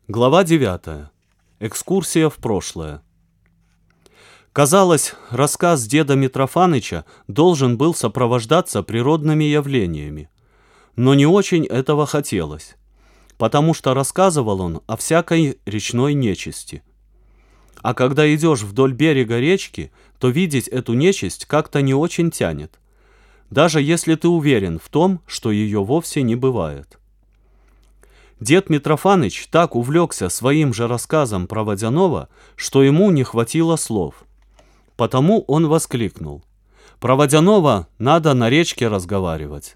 Глава 9. Экскурсия в прошлое. Казалось, рассказ деда Митрофаныча должен был сопровождаться природными явлениями. Но не очень этого хотелось, потому что рассказывал он о всякой речной нечисти. А когда идешь вдоль берега речки, то видеть эту нечисть как-то не очень тянет, даже если ты уверен в том, что ее вовсе не бывает. Дед Митрофаныч так увлекся своим же рассказом про Водяного, что ему не хватило слов. Потому он воскликнул: «Про Водяного надо на речке разговаривать».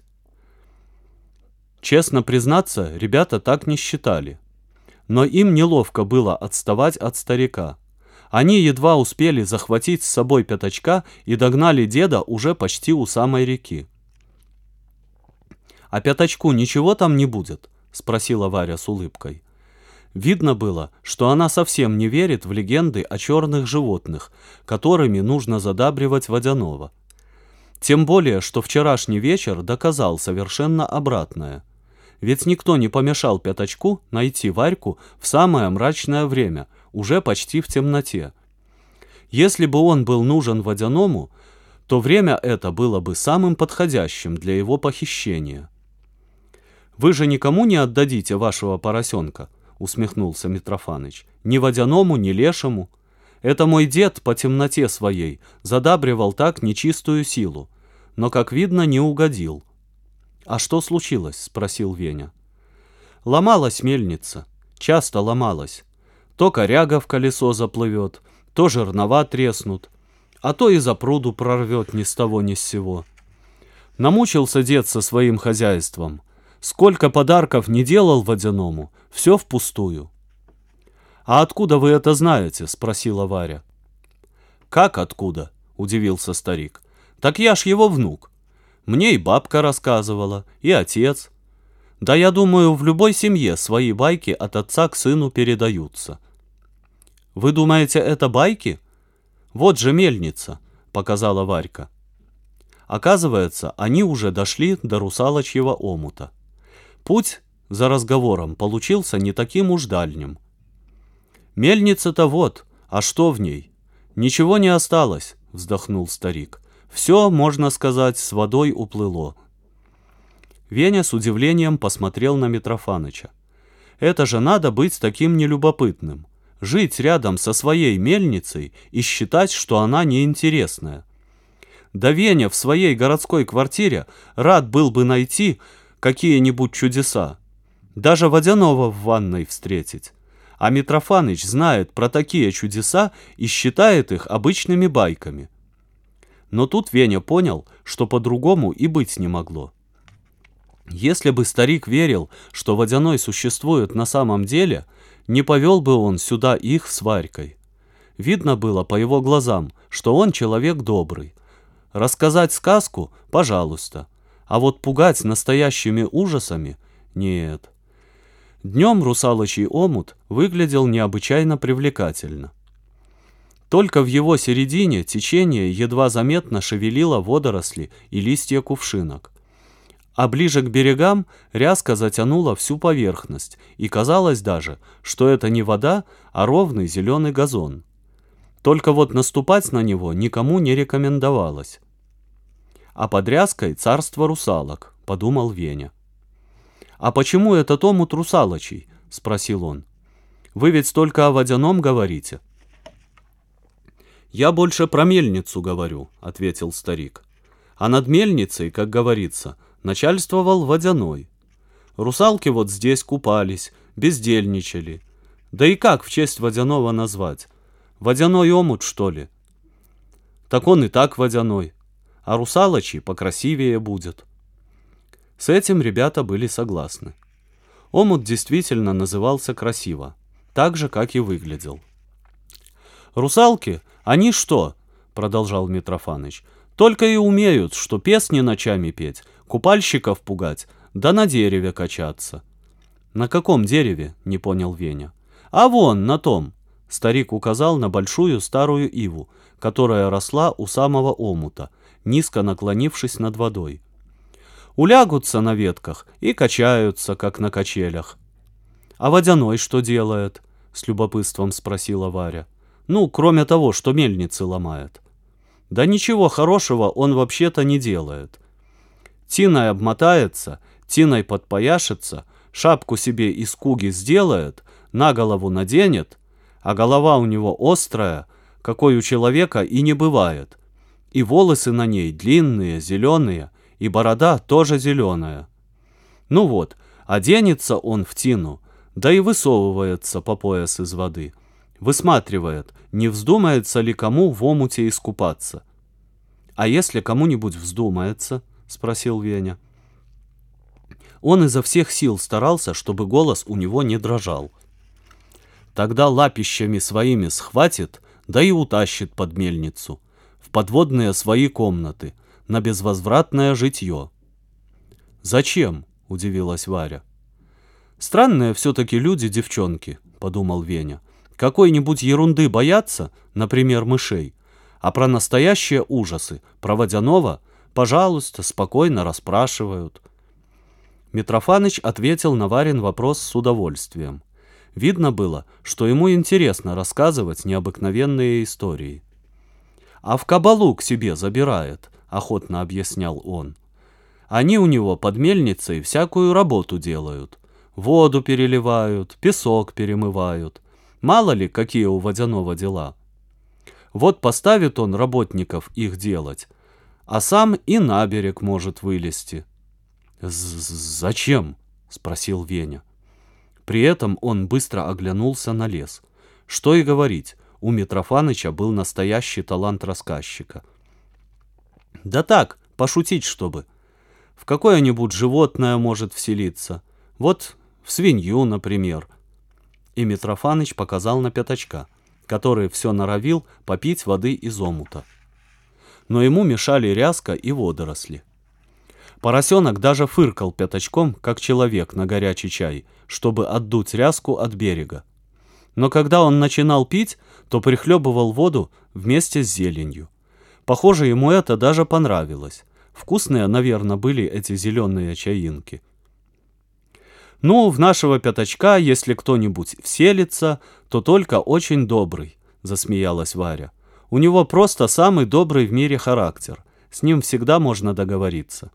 Честно признаться, ребята так не считали. Но им неловко было отставать от старика. Они едва успели захватить с собой Пятачка и догнали деда уже почти у самой реки. «А Пятачку ничего там не будет?» — спросила Варя с улыбкой. Видно было, что она совсем не верит в легенды о черных животных, которыми нужно задабривать Водяного. Тем более, что вчерашний вечер доказал совершенно обратное. Ведь никто не помешал Пятачку найти Варьку в самое мрачное время, уже почти в темноте. Если бы он был нужен Водяному, то время это было бы самым подходящим для его похищения. «Вы же никому не отдадите вашего поросенка?» — усмехнулся Митрофаныч. «Ни Водяному, ни Лешему. Это мой дед по темноте своей задабривал так нечистую силу, но, как видно, не угодил». «А что случилось?» — спросил Веня. «Ломалась мельница. Часто ломалась. То коряга в колесо заплывет, то жернова треснут, а то и запруду прорвет ни с того ни с сего. Намучился дед со своим хозяйством. Сколько подарков не делал Водяному, все впустую». «А откуда вы это знаете?» — спросила Варя. «Как откуда?» — удивился старик. «Так я ж его внук. Мне и бабка рассказывала, и отец. Да я думаю, в любой семье свои байки от отца к сыну передаются». «Вы думаете, это байки? Вот же мельница», — показала Варька. Оказывается, они уже дошли до русалочьего омута. Путь за разговором получился не таким уж дальним. «Мельница-то вот, а что в ней? Ничего не осталось», — вздохнул старик. «Все, можно сказать, с водой уплыло». Веня с удивлением посмотрел на Митрофаныча. «Это же надо быть таким нелюбопытным, жить рядом со своей мельницей и считать, что она неинтересная. Да Веня в своей городской квартире рад был бы найти какие-нибудь чудеса, даже Водяного в ванной встретить. А Митрофаныч знает про такие чудеса и считает их обычными байками». Но тут Веня понял, что по-другому и быть не могло. Если бы старик верил, что Водяной существует на самом деле, не повел бы он сюда их с Варькой. Видно было по его глазам, что он человек добрый. Рассказать сказку — пожалуйста. А вот пугать настоящими ужасами — нет. Днем русалочий омут выглядел необычайно привлекательно. Только в его середине течение едва заметно шевелило водоросли и листья кувшинок. А ближе к берегам ряска затянула всю поверхность, и казалось даже, что это не вода, а ровный зеленый газон. Только вот наступать на него никому не рекомендовалось. «А под ряской царство русалок», — подумал Веня. «А почему этот омут русалочий?» — спросил он. «Вы ведь только о Водяном говорите». «Я больше про мельницу говорю», — ответил старик. «А над мельницей, как говорится, начальствовал Водяной. Русалки вот здесь купались, бездельничали. Да и как в честь Водяного назвать? Водяной омут, что ли? Так он и так водяной, а русалочий покрасивее будет». С этим ребята были согласны. Омут действительно назывался красиво, так же, как и выглядел. «Русалки, они что?» — продолжал Митрофаныч. «Только и умеют, что песни ночами петь, купальщиков пугать, да на дереве качаться». «На каком дереве?» — не понял Веня. «А вон, на том!» — старик указал на большую старую иву, которая росла у самого омута, низко наклонившись над водой. Улягутся на ветках и качаются, как на качелях. «А Водяной что делает?» — с любопытством спросила Варя. «Ну, кроме того, что мельницы ломает». «Да ничего хорошего он вообще-то не делает. Тиной обмотается, тиной подпояшется, шапку себе из куги сделает, на голову наденет, а голова у него острая, какой у человека и не бывает, и волосы на ней длинные, зеленые, и борода тоже зеленая. Ну вот, оденется он в тину, да и высовывается по пояс из воды, высматривает, не вздумается ли кому в омуте искупаться». «А если кому-нибудь вздумается?» — спросил Веня. Он изо всех сил старался, чтобы голос у него не дрожал. «Тогда лапищами своими схватит, да и утащит под мельницу, в подводные свои комнаты, на безвозвратное житье». «Зачем?» — удивилась Варя. «Странные все-таки люди, девчонки», — подумал Веня. «Какой-нибудь ерунды боятся, например, мышей, а про настоящие ужасы, про Водяного, пожалуйста, спокойно расспрашивают». Митрофаныч ответил на Варин вопрос с удовольствием. Видно было, что ему интересно рассказывать необыкновенные истории. «А в кабалу к себе забирает», — охотно объяснял он. «Они у него под мельницей всякую работу делают. Воду переливают, песок перемывают. Мало ли, какие у Водяного дела. Вот поставит он работников их делать, а сам и на берег может вылезти». «Зачем?» — спросил Веня. При этом он быстро оглянулся на лес. Что и говорить, у Митрофаныча был настоящий талант рассказчика. «Да так, пошутить, чтобы. В какое-нибудь животное может вселиться. Вот в свинью, например». И Митрофаныч показал на Пятачка, который все норовил попить воды из омута. Но ему мешали ряска и водоросли. Поросенок даже фыркал пятачком, как человек на горячий чай, чтобы отдуть ряску от берега. Но когда он начинал пить, то прихлебывал воду вместе с зеленью. Похоже, ему это даже понравилось. Вкусные, наверное, были эти зеленые чаинки. «Ну, в нашего Пятачка, если кто-нибудь вселится, то только очень добрый», — засмеялась Варя. «У него просто самый добрый в мире характер. С ним всегда можно договориться».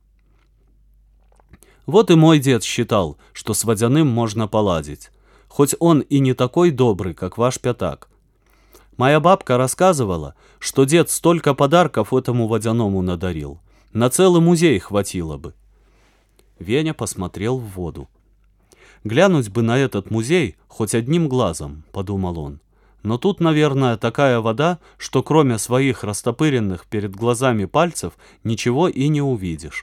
Вот и мой дед считал, что с Водяным можно поладить, хоть он и не такой добрый, как ваш Пятак. Моя бабка рассказывала, что дед столько подарков этому Водяному надарил. На целый музей хватило бы. Веня посмотрел в воду. «Глянуть бы на этот музей хоть одним глазом», — подумал он. «Но тут, наверное, такая вода, что кроме своих растопыренных перед глазами пальцев ничего и не увидишь».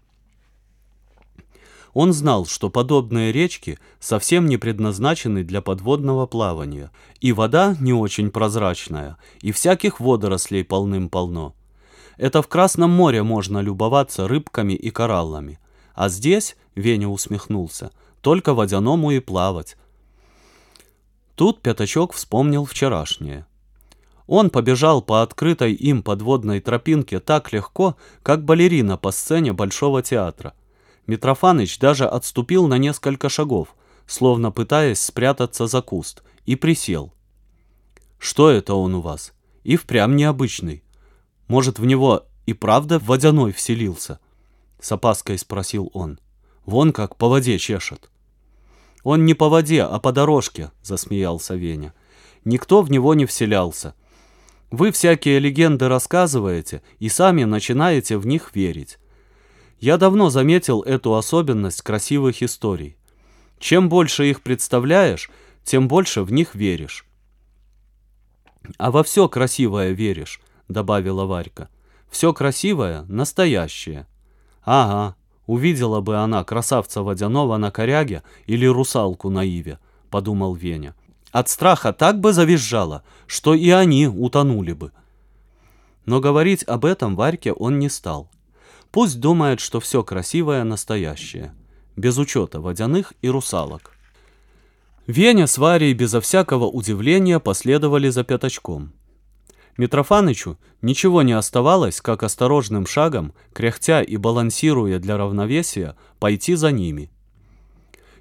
Он знал, что подобные речки совсем не предназначены для подводного плавания, и вода не очень прозрачная, и всяких водорослей полным-полно. Это в Красном море можно любоваться рыбками и кораллами, а здесь, Веня усмехнулся, только Водяному и плавать. Тут Пятачок вспомнил вчерашнее. Он побежал по открытой им подводной тропинке так легко, как балерина по сцене Большого театра. Митрофаныч даже отступил на несколько шагов, словно пытаясь спрятаться за куст, и присел. «Что это он у вас? И впрямь необычный. Может, в него и правда Водяной вселился?» — с опаской спросил он. «Вон как по воде чешет». «Он не по воде, а по дорожке», — засмеялся Веня. «Никто в него не вселялся. Вы всякие легенды рассказываете и сами начинаете в них верить. Я давно заметил эту особенность красивых историй. Чем больше их представляешь, тем больше в них веришь». «А во все красивое веришь», — добавила Варька. «Все красивое — настоящее». «Ага, увидела бы она красавца Водяного на коряге или русалку на иве», — подумал Веня. «От страха так бы завизжала, что и они утонули бы». Но говорить об этом Варьке он не стал. Пусть думает, что все красивое настоящее, без учета водяных и русалок. Веня с Варей безо всякого удивления последовали за Пятачком. Митрофанычу ничего не оставалось, как осторожным шагом, кряхтя и балансируя для равновесия, пойти за ними.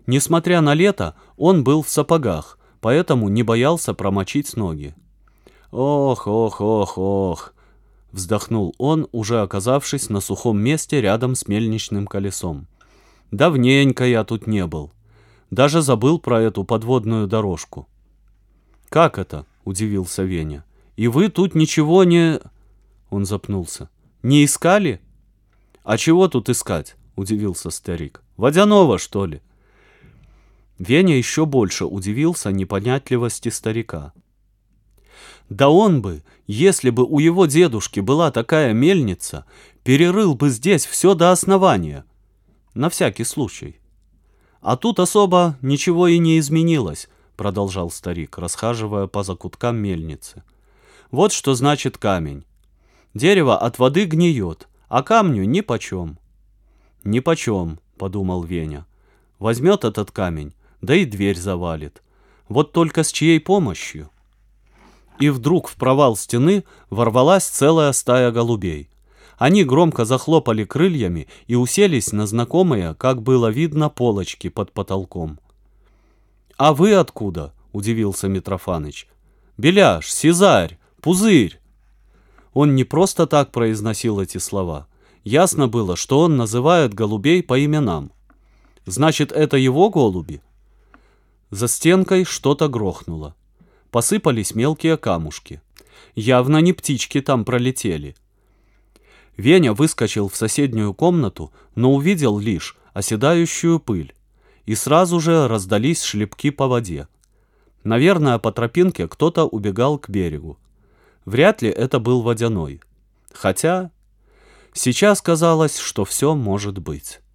Несмотря на лето, он был в сапогах, поэтому не боялся промочить ноги. «Ох, ох, ох, ох!» — вздохнул он, уже оказавшись на сухом месте рядом с мельничным колесом. «Давненько я тут не был. Даже забыл про эту подводную дорожку». «Как это?» — удивился Веня. «И вы тут ничего не...» Он запнулся. «Не искали?» «А чего тут искать?» — удивился старик. «Водяного, что ли?» Веня еще больше удивился непонятливости старика. Да он бы, если бы у его дедушки была такая мельница, перерыл бы здесь все до основания. На всякий случай. А тут особо ничего и не изменилось, продолжал старик, расхаживая по закуткам мельницы. Вот что значит камень. Дерево от воды гниет, а камню нипочем. Нипочем, подумал Веня. Возьмет этот камень, да и дверь завалит. Вот только с чьей помощью? И вдруг в провал стены ворвалась целая стая голубей. Они громко захлопали крыльями и уселись на знакомые, как было видно, полочки под потолком. «А вы откуда?» — удивился Митрофаныч. «Беляш, Сизарь, Пузырь!» Он не просто так произносил эти слова. Ясно было, что он называет голубей по именам. Значит, это его голуби? За стенкой что-то грохнуло. Посыпались мелкие камушки. Явно не птички там пролетели. Веня выскочил в соседнюю комнату, но увидел лишь оседающую пыль. И сразу же раздались шлепки по воде. Наверное, по тропинке кто-то убегал к берегу. Вряд ли это был Водяной. Хотя сейчас казалось, что все может быть.